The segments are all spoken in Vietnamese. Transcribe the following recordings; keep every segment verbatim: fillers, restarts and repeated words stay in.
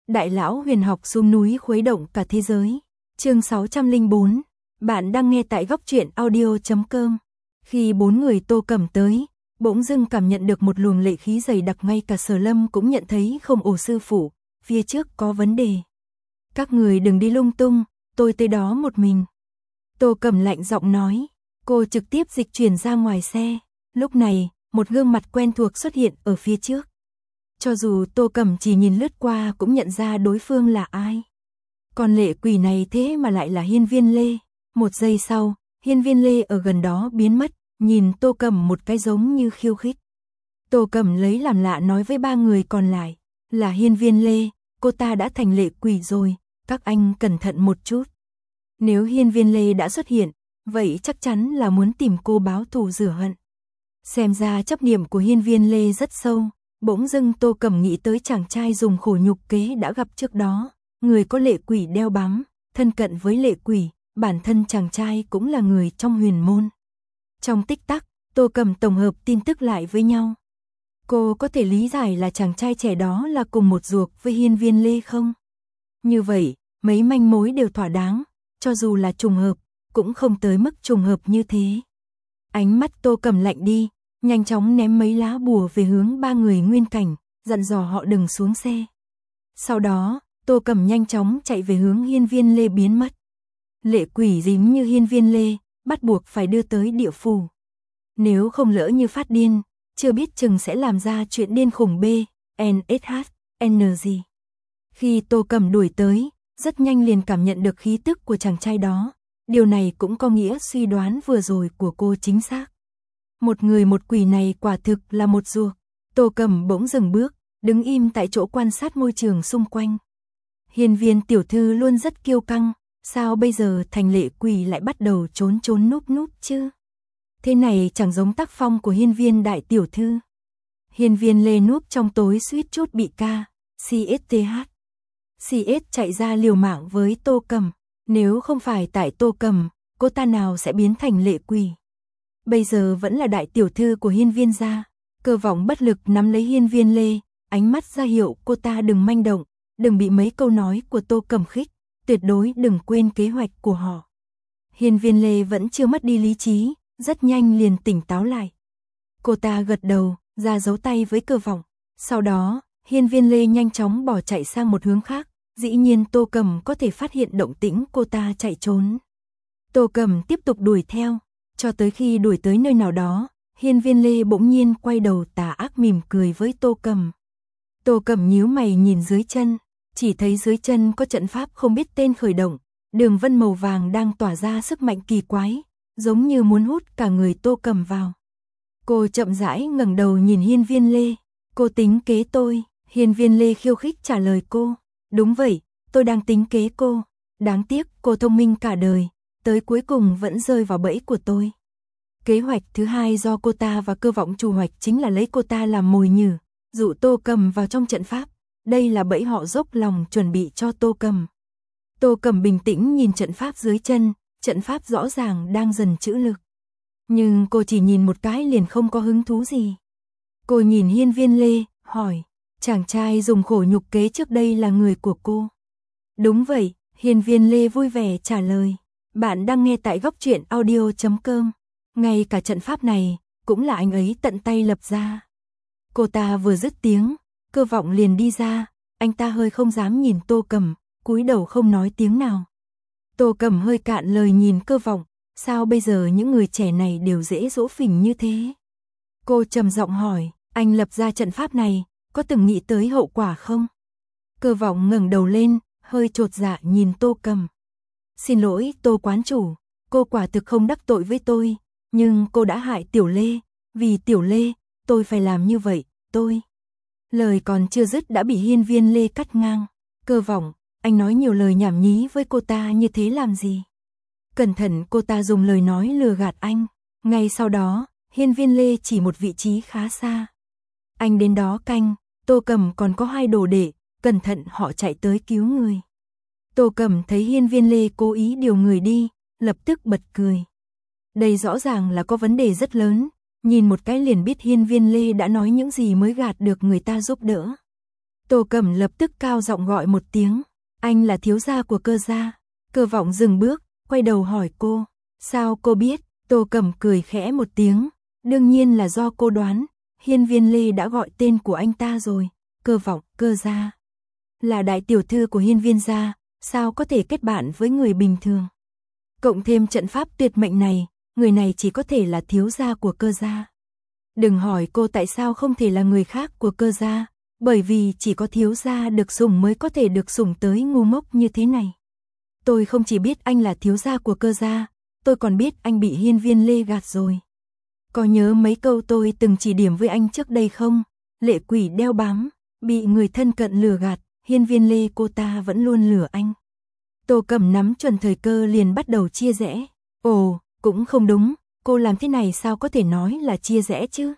Đại lão huyền học xuống núi khuấy động cả thế giới. Chương sáu trăm lẻ bốn. Bạn đang nghe tại góc truyện audio chấm com. Khi bốn người Tô Cẩm tới, bỗng dưng cảm nhận được một luồng lệ khí dày đặc, ngay cả Sở Lâm cũng nhận thấy không ổn. Sư phụ, phía trước có vấn đề. Các người đừng đi lung tung, tôi tới đó một mình. Tô Cẩm lạnh giọng nói. Cô trực tiếp dịch chuyển ra ngoài xe. Lúc này, một gương mặt quen thuộc xuất hiện ở phía trước. Cho dù Tô Cẩm chỉ nhìn lướt qua cũng nhận ra đối phương là ai. Còn lệ quỷ này thế mà lại là Hiên Viên Lê. Một giây sau, Hiên Viên Lê ở gần đó biến mất, nhìn Tô Cẩm một cái giống như khiêu khích. Tô Cẩm lấy làm lạ nói với ba người còn lại, là Hiên Viên Lê, cô ta đã thành lệ quỷ rồi, các anh cẩn thận một chút. Nếu Hiên Viên Lê đã xuất hiện, vậy chắc chắn là muốn tìm cô báo thù rửa hận. Xem ra chấp niệm của Hiên Viên Lê rất sâu. Bỗng dưng Tô Cẩm nghĩ tới chàng trai dùng khổ nhục kế đã gặp trước đó, người có lệ quỷ đeo bám, thân cận với lệ quỷ, bản thân chàng trai cũng là người trong huyền môn. Trong tích tắc, Tô Cẩm tổng hợp tin tức lại với nhau. Cô có thể lý giải là chàng trai trẻ đó là cùng một ruột với Hiên Viên Lê không? Như vậy, mấy manh mối đều thỏa đáng, cho dù là trùng hợp, cũng không tới mức trùng hợp như thế. Ánh mắt Tô Cẩm lạnh đi, nhanh chóng ném mấy lá bùa về hướng ba người Nguyên Cảnh, dặn dò họ đừng xuống xe. Sau đó, Tô Cẩm nhanh chóng chạy về hướng Hiên Viên Lê biến mất. Lệ quỷ dính như Hiên Viên Lê, bắt buộc phải đưa tới địa phủ. Nếu không lỡ như phát điên, chưa biết chừng sẽ làm ra chuyện điên khủng B, N S H, N gì. Khi Tô Cẩm đuổi tới, rất nhanh liền cảm nhận được khí tức của chàng trai đó. Điều này cũng có nghĩa suy đoán vừa rồi của cô chính xác. Một người một quỷ này quả thực là một ruột. Tô Cẩm bỗng dừng bước, đứng im tại chỗ quan sát môi trường xung quanh. Hiên Viên tiểu thư luôn rất kiêu căng, sao bây giờ thành lệ quỷ lại bắt đầu trốn trốn núp núp chứ? Thế này chẳng giống tác phong của Hiên Viên đại tiểu thư. Hiên Viên Lê núp trong tối suýt chút bị ca, C S T H. C S chạy ra liều mạng với Tô Cẩm. Nếu không phải tại Tô Cẩm, cô ta nào sẽ biến thành lệ quỷ? Bây giờ vẫn là đại tiểu thư của Hiên Viên gia. Cơ vọng bất lực nắm lấy Hiên Viên Lê, ánh mắt ra hiệu cô ta đừng manh động, đừng bị mấy câu nói của Tô Cẩm khích, tuyệt đối đừng quên kế hoạch của họ. Hiên Viên Lê vẫn chưa mất đi lý trí, rất nhanh liền tỉnh táo lại. Cô ta gật đầu, ra dấu tay với Cơ vọng. Sau đó, Hiên Viên Lê nhanh chóng bỏ chạy sang một hướng khác, dĩ nhiên Tô Cẩm có thể phát hiện động tĩnh cô ta chạy trốn. Tô Cẩm tiếp tục đuổi theo. Cho tới khi đuổi tới nơi nào đó, Hiên Viên Lê bỗng nhiên quay đầu tà ác mỉm cười với Tô Cẩm. Tô Cẩm nhíu mày nhìn dưới chân, chỉ thấy dưới chân có trận pháp không biết tên khởi động, đường vân màu vàng đang tỏa ra sức mạnh kỳ quái, giống như muốn hút cả người Tô Cẩm vào. Cô chậm rãi ngẩng đầu nhìn Hiên Viên Lê, cô tính kế tôi? Hiên Viên Lê khiêu khích trả lời cô, đúng vậy, tôi đang tính kế cô, đáng tiếc cô thông minh cả đời. Tới cuối cùng vẫn rơi vào bẫy của tôi. Kế hoạch thứ hai do cô ta và Cơ vọng chủ hoạch chính là lấy cô ta làm mồi nhử, dụ Tô Cẩm vào trong trận pháp. Đây là bẫy họ dốc lòng chuẩn bị cho Tô Cẩm. Tô Cẩm bình tĩnh nhìn trận pháp dưới chân, trận pháp rõ ràng đang dần trữ lực. Nhưng cô chỉ nhìn một cái liền không có hứng thú gì. Cô nhìn Hiên Viên Lê, hỏi, chàng trai dùng khổ nhục kế trước đây là người của cô? Đúng vậy, Hiên Viên Lê vui vẻ trả lời. Bạn đang nghe tại góc truyện audio chấm com. Ngay cả trận pháp này, cũng là anh ấy tận tay lập ra. Cô ta vừa dứt tiếng, Cơ vọng liền đi ra, anh ta hơi không dám nhìn Tô Cẩm, cúi đầu không nói tiếng nào. Tô Cẩm hơi cạn lời nhìn Cơ vọng, sao bây giờ những người trẻ này đều dễ dỗ phỉnh như thế? Cô trầm giọng hỏi, anh lập ra trận pháp này, có từng nghĩ tới hậu quả không? Cơ vọng ngẩng đầu lên, hơi chột dạ nhìn Tô Cẩm. Xin lỗi Tô quán chủ, cô quả thực không đắc tội với tôi, nhưng cô đã hại Tiểu Lê, vì Tiểu Lê, tôi phải làm như vậy, tôi. Lời còn chưa dứt đã bị Hiên Viên Lê cắt ngang. Cơ vọng, anh nói nhiều lời nhảm nhí với cô ta như thế làm gì? Cẩn thận cô ta dùng lời nói lừa gạt anh. Ngay sau đó, Hiên Viên Lê chỉ một vị trí khá xa. Anh đến đó canh, Tô Cẩm còn có hai đồ đệ, cẩn thận họ chạy tới cứu người. Tô Cẩm thấy Hiên Viên Lê cố ý điều người đi, lập tức bật cười. Đây rõ ràng là có vấn đề rất lớn, nhìn một cái liền biết Hiên Viên Lê đã nói những gì mới gạt được người ta giúp đỡ. Tô Cẩm lập tức cao giọng gọi một tiếng, anh là thiếu gia của Cơ gia. Cơ Vọng dừng bước, quay đầu hỏi cô, sao cô biết? Tô Cẩm cười khẽ một tiếng, đương nhiên là do cô đoán, Hiên Viên Lê đã gọi tên của anh ta rồi. Cơ Vọng, Cơ gia là đại tiểu thư của Hiên Viên gia, sao có thể kết bạn với người bình thường? Cộng thêm trận pháp tuyệt mệnh này, người này chỉ có thể là thiếu gia của Cơ gia. Đừng hỏi cô tại sao không thể là người khác của Cơ gia, bởi vì chỉ có thiếu gia được sủng mới có thể được sủng tới ngu ngốc như thế này. Tôi không chỉ biết anh là thiếu gia của Cơ gia, tôi còn biết anh bị Hiên Viên Lê gạt rồi. Có nhớ mấy câu tôi từng chỉ điểm với anh trước đây không? Lệ quỷ đeo bám, bị người thân cận lừa gạt, Hiên Viên Lê cô ta vẫn luôn lừa anh. Tô Cẩm nắm chuẩn thời cơ liền bắt đầu chia rẽ. Ồ, cũng không đúng, cô làm thế này sao có thể nói là chia rẽ chứ?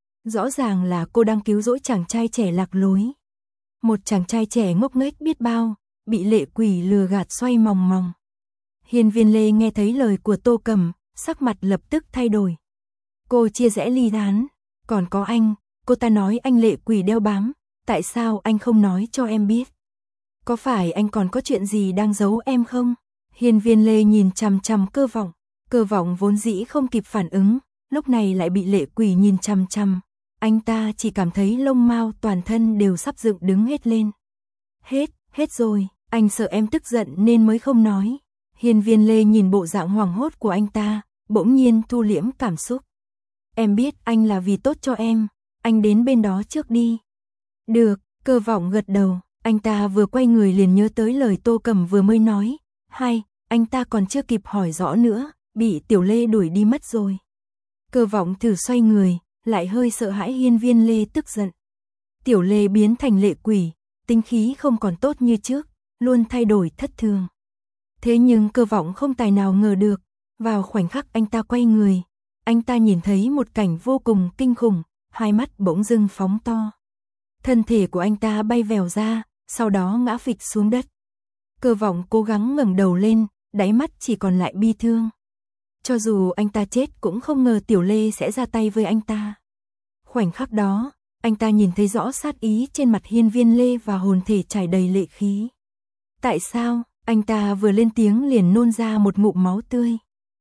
Rõ ràng là cô đang cứu rỗi chàng trai trẻ lạc lối. Một chàng trai trẻ ngốc nghếch biết bao, bị lệ quỷ lừa gạt xoay mòng mòng. Hiên Viên Lê nghe thấy lời của Tô Cẩm, sắc mặt lập tức thay đổi. Cô chia rẽ ly tán, còn có anh, cô ta nói anh lệ quỷ đeo bám, tại sao anh không nói cho em biết? Có phải anh còn có chuyện gì đang giấu em không? Hiên Viên Lê nhìn chằm chằm Cơ Vọng, Cơ Vọng vốn dĩ không kịp phản ứng, lúc này lại bị lệ quỷ nhìn chằm chằm. Anh ta chỉ cảm thấy lông mao toàn thân đều sắp dựng đứng hết lên. Hết, hết rồi, anh sợ em tức giận nên mới không nói. Hiên Viên Lê nhìn bộ dạng hoảng hốt của anh ta, bỗng nhiên thu liễm cảm xúc. Em biết anh là vì tốt cho em, anh đến bên đó trước đi. Được, Cơ Vọng gật đầu, anh ta vừa quay người liền nhớ tới lời Tô Cẩm vừa mới nói. Hay, anh ta còn chưa kịp hỏi rõ nữa, bị Tiểu Lê đuổi đi mất rồi. Cơ Vọng thử xoay người, lại hơi sợ hãi Hiên Viên Lê tức giận. Tiểu Lê biến thành lệ quỷ, tính khí không còn tốt như trước, luôn thay đổi thất thường. Thế nhưng Cơ Vọng không tài nào ngờ được, vào khoảnh khắc anh ta quay người, anh ta nhìn thấy một cảnh vô cùng kinh khủng, hai mắt bỗng dưng phóng to. Thân thể của anh ta bay vèo ra, sau đó ngã phịch xuống đất. Cơ Vọng cố gắng ngẩng đầu lên, đáy mắt chỉ còn lại bi thương. Cho dù anh ta chết cũng không ngờ Tiểu Lê sẽ ra tay với anh ta. Khoảnh khắc đó, anh ta nhìn thấy rõ sát ý trên mặt Hiên Viên Lê và hồn thể trải đầy lệ khí. Tại sao, anh ta vừa lên tiếng liền nôn ra một ngụm máu tươi.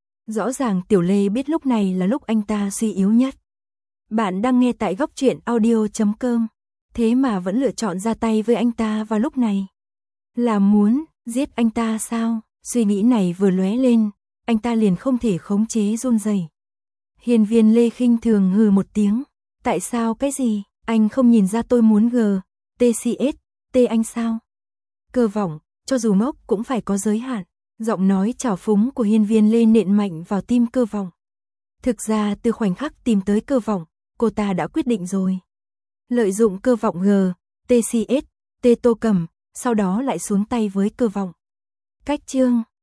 Rõ ràng Tiểu Lê biết lúc này là lúc anh ta suy yếu nhất. Bạn đang nghe tại góc truyện audio chấm com, thế mà vẫn lựa chọn ra tay với anh ta vào lúc này. Là muốn giết anh ta sao? Suy nghĩ này vừa lóe lên, anh ta liền không thể khống chế run rẩy. Hiên Viên Lê khinh thường hừ một tiếng, tại sao cái gì? Anh không nhìn ra tôi muốn gờ, tê xê ét, tê anh sao? Cơ Vọng, cho dù ngốc cũng phải có giới hạn. Giọng nói trào phúng của Hiên Viên Lê nện mạnh vào tim Cơ Vọng. Thực ra từ khoảnh khắc tìm tới Cơ Vọng, cô ta đã quyết định rồi. Lợi dụng Cơ Vọng gờ, tê xê ét, tê Tô Cẩm, sau đó lại xuống tay với Cơ Vọng. Cách chương